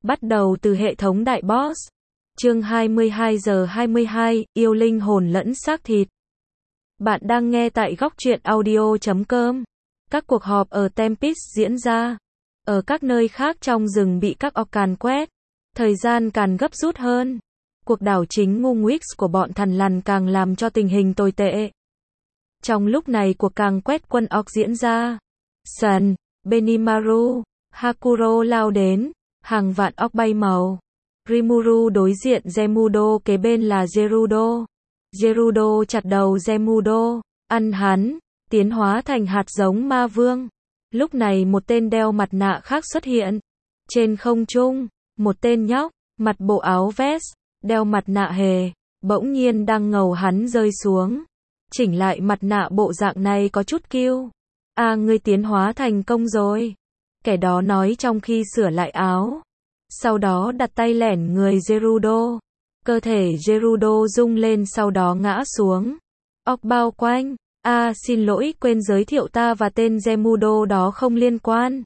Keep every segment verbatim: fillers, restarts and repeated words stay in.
Bắt đầu từ hệ thống đại boss. Chương hai mươi hai giờ hai mươi hai, yêu linh hồn lẫn xác thịt. Bạn đang nghe tại góc truyện audio chấm com. Các cuộc họp ở Tempest diễn ra. Ở các nơi khác trong rừng bị các orc càn quét. Thời gian càng gấp rút hơn. Cuộc đảo chính ngu Nguyx của bọn thằn lằn càng làm cho tình hình tồi tệ. Trong lúc này cuộc càng quét quân orc diễn ra. Sun, Benimaru, Hakuro lao đến. Hàng vạn orc bay màu. Rimuru đối diện Gerudo, kế bên là Gerudo. Gerudo chặt đầu Gerudo, ăn hắn, tiến hóa thành hạt giống ma vương. Lúc này một tên đeo mặt nạ khác xuất hiện. Trên không trung, một tên nhóc, mặt bộ áo vest, đeo mặt nạ hề, bỗng nhiên đang ngầu hắn rơi xuống. Chỉnh lại mặt nạ bộ dạng này có chút kiêu. À, ngươi tiến hóa thành công rồi. Kẻ đó nói trong khi sửa lại áo. Sau đó đặt tay lẻn người Gerudo. Cơ thể Gerudo rung lên sau đó ngã xuống. Orc bao quanh. À, xin lỗi, quên giới thiệu ta và tên Gerudo đó không liên quan.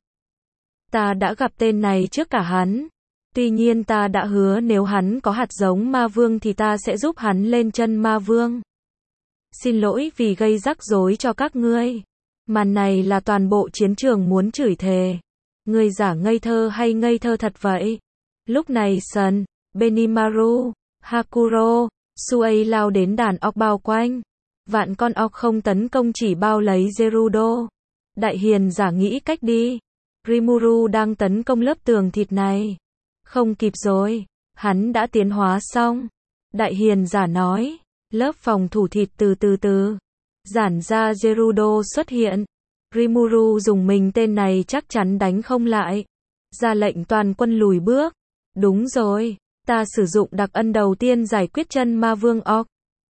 Ta đã gặp tên này trước cả hắn. Tuy nhiên ta đã hứa nếu hắn có hạt giống ma vương thì ta sẽ giúp hắn lên chân ma vương. Xin lỗi vì gây rắc rối cho các ngươi. Màn này là toàn bộ chiến trường muốn chửi thề. Ngươi giả ngây thơ hay ngây thơ thật vậy? Lúc này Sun, Benimaru, Hakuro, Suei lao đến đàn orc bao quanh. Vạn con orc không tấn công chỉ bao lấy Gerudo. Đại hiền giả nghĩ cách đi. Rimuru đang tấn công lớp tường thịt này. Không kịp rồi, hắn đã tiến hóa xong. Đại hiền giả nói, lớp phòng thủ thịt từ từ từ. Giản ra Gerudo xuất hiện. Rimuru dùng mình tên này chắc chắn đánh không lại. Ra lệnh toàn quân lùi bước. Đúng rồi, ta sử dụng đặc ân đầu tiên giải quyết chân ma vương orc.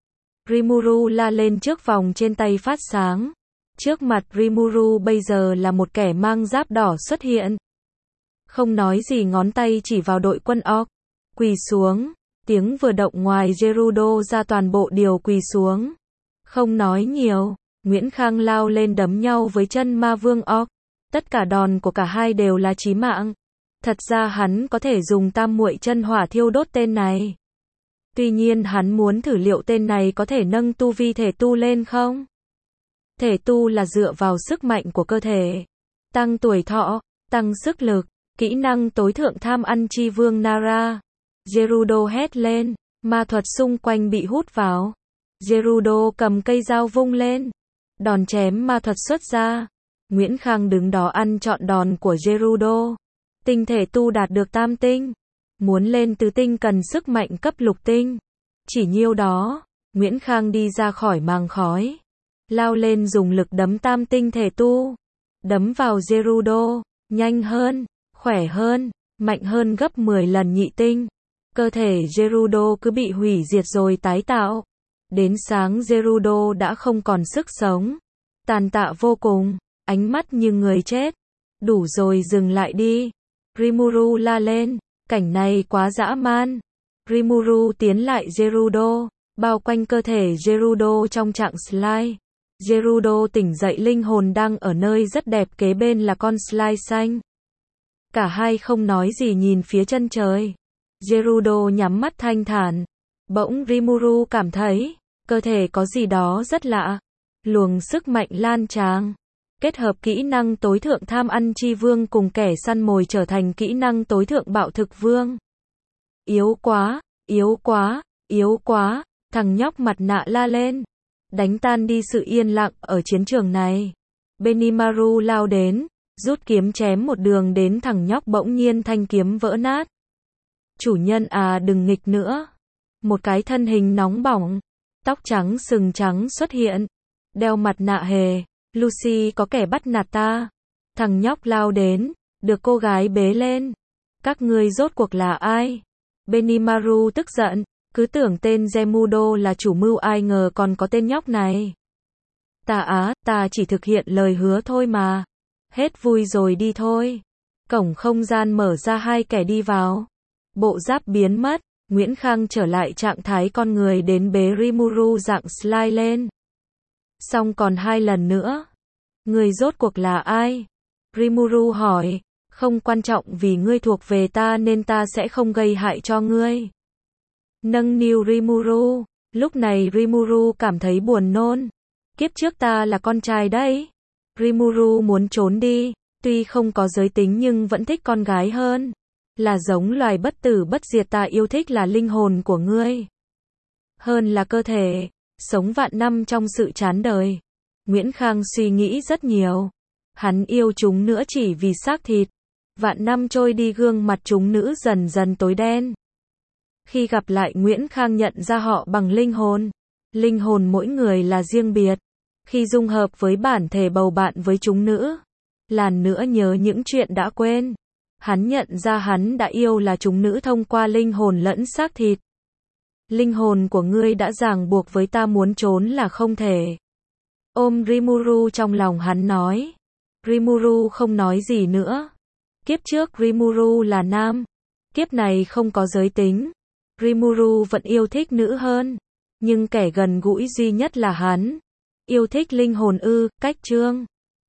Rimuru la lên trước vòng trên tay phát sáng. Trước mặt Rimuru bây giờ là một kẻ mang giáp đỏ xuất hiện. Không nói gì ngón tay chỉ vào đội quân orc. Quỳ xuống, tiếng vừa động ngoài Gerudo ra toàn bộ đều quỳ xuống. Không nói nhiều. Nguyễn Khang lao lên đấm nhau với chân ma vương orc. Tất cả đòn của cả hai đều là chí mạng. Thật ra hắn có thể dùng tam muội chân hỏa thiêu đốt tên này. Tuy nhiên hắn muốn thử liệu tên này có thể nâng tu vi thể tu lên không? Thể tu là dựa vào sức mạnh của cơ thể. Tăng tuổi thọ, tăng sức lực, kỹ năng tối thượng tham ăn chi vương Nara. Gerudo hét lên, ma thuật xung quanh bị hút vào. Gerudo cầm cây dao vung lên. Đòn chém ma thuật xuất ra. Nguyễn Khang đứng đó ăn trọn đòn của Gerudo. Tinh thể tu đạt được tam tinh. Muốn lên tứ tinh cần sức mạnh cấp lục tinh. Chỉ nhiêu đó, Nguyễn Khang đi ra khỏi màng khói. Lao lên dùng lực đấm tam tinh thể tu. Đấm vào Gerudo, nhanh hơn, khỏe hơn, mạnh hơn gấp mười lần nhị tinh. Cơ thể Gerudo cứ bị hủy diệt rồi tái tạo. Đến sáng Gerudo đã không còn sức sống. Tàn tạ vô cùng, ánh mắt như người chết. Đủ rồi, dừng lại đi. Rimuru la lên, cảnh này quá dã man. Rimuru tiến lại Gerudo, bao quanh cơ thể Gerudo trong trạng slide. Gerudo tỉnh dậy, linh hồn đang ở nơi rất đẹp, kế bên là con slide xanh. Cả hai không nói gì nhìn phía chân trời. Gerudo nhắm mắt thanh thản. Bỗng Rimuru cảm thấy, cơ thể có gì đó rất lạ. Luồng sức mạnh lan tràn. Kết hợp kỹ năng tối thượng tham ăn chi vương cùng kẻ săn mồi trở thành kỹ năng tối thượng bạo thực vương. Yếu quá, yếu quá, yếu quá, thằng nhóc mặt nạ la lên. Đánh tan đi sự yên lặng ở chiến trường này. Benimaru lao đến, rút kiếm chém một đường đến thằng nhóc, bỗng nhiên thanh kiếm vỡ nát. Chủ nhân à, đừng nghịch nữa. Một cái thân hình nóng bỏng, tóc trắng sừng trắng xuất hiện. Đeo mặt nạ hề. Lucy, có kẻ bắt nạt ta. Thằng nhóc lao đến, được cô gái bế lên. Các ngươi rốt cuộc là ai? Benimaru tức giận, cứ tưởng tên Gerudo là chủ mưu, ai ngờ còn có tên nhóc này. Ta á, ta chỉ thực hiện lời hứa thôi mà. Hết vui rồi, đi thôi. Cổng không gian mở ra, hai kẻ đi vào. Bộ giáp biến mất, Nguyễn Khang trở lại trạng thái con người đến bế Rimuru dạng slide lên. Xong còn hai lần nữa. Người rốt cuộc là ai? Rimuru hỏi. Không quan trọng vì ngươi thuộc về ta nên ta sẽ không gây hại cho ngươi. Nâng niu Rimuru. Lúc này Rimuru cảm thấy buồn nôn. Kiếp trước ta là con trai đấy. Rimuru muốn trốn đi. Tuy không có giới tính nhưng vẫn thích con gái hơn. Là giống loài bất tử bất diệt, ta yêu thích là linh hồn của ngươi. Hơn là cơ thể. Sống vạn năm trong sự chán đời. Nguyễn Khang suy nghĩ rất nhiều. Hắn yêu chúng nữa chỉ vì xác thịt. Vạn năm trôi đi, gương mặt chúng nữ dần dần tối đen. Khi gặp lại Nguyễn Khang nhận ra họ bằng linh hồn. Linh hồn mỗi người là riêng biệt. Khi dung hợp với bản thể bầu bạn với chúng nữ, làn nữa nhớ những chuyện đã quên. Hắn nhận ra hắn đã yêu là chúng nữ thông qua linh hồn lẫn xác thịt. Linh hồn của ngươi đã ràng buộc với ta, muốn trốn là không thể. Ôm Rimuru trong lòng, hắn nói. Rimuru không nói gì nữa. Kiếp trước Rimuru là nam. Kiếp này không có giới tính. Rimuru vẫn yêu thích nữ hơn. Nhưng kẻ gần gũi duy nhất là hắn. Yêu thích linh hồn ư? Cách chương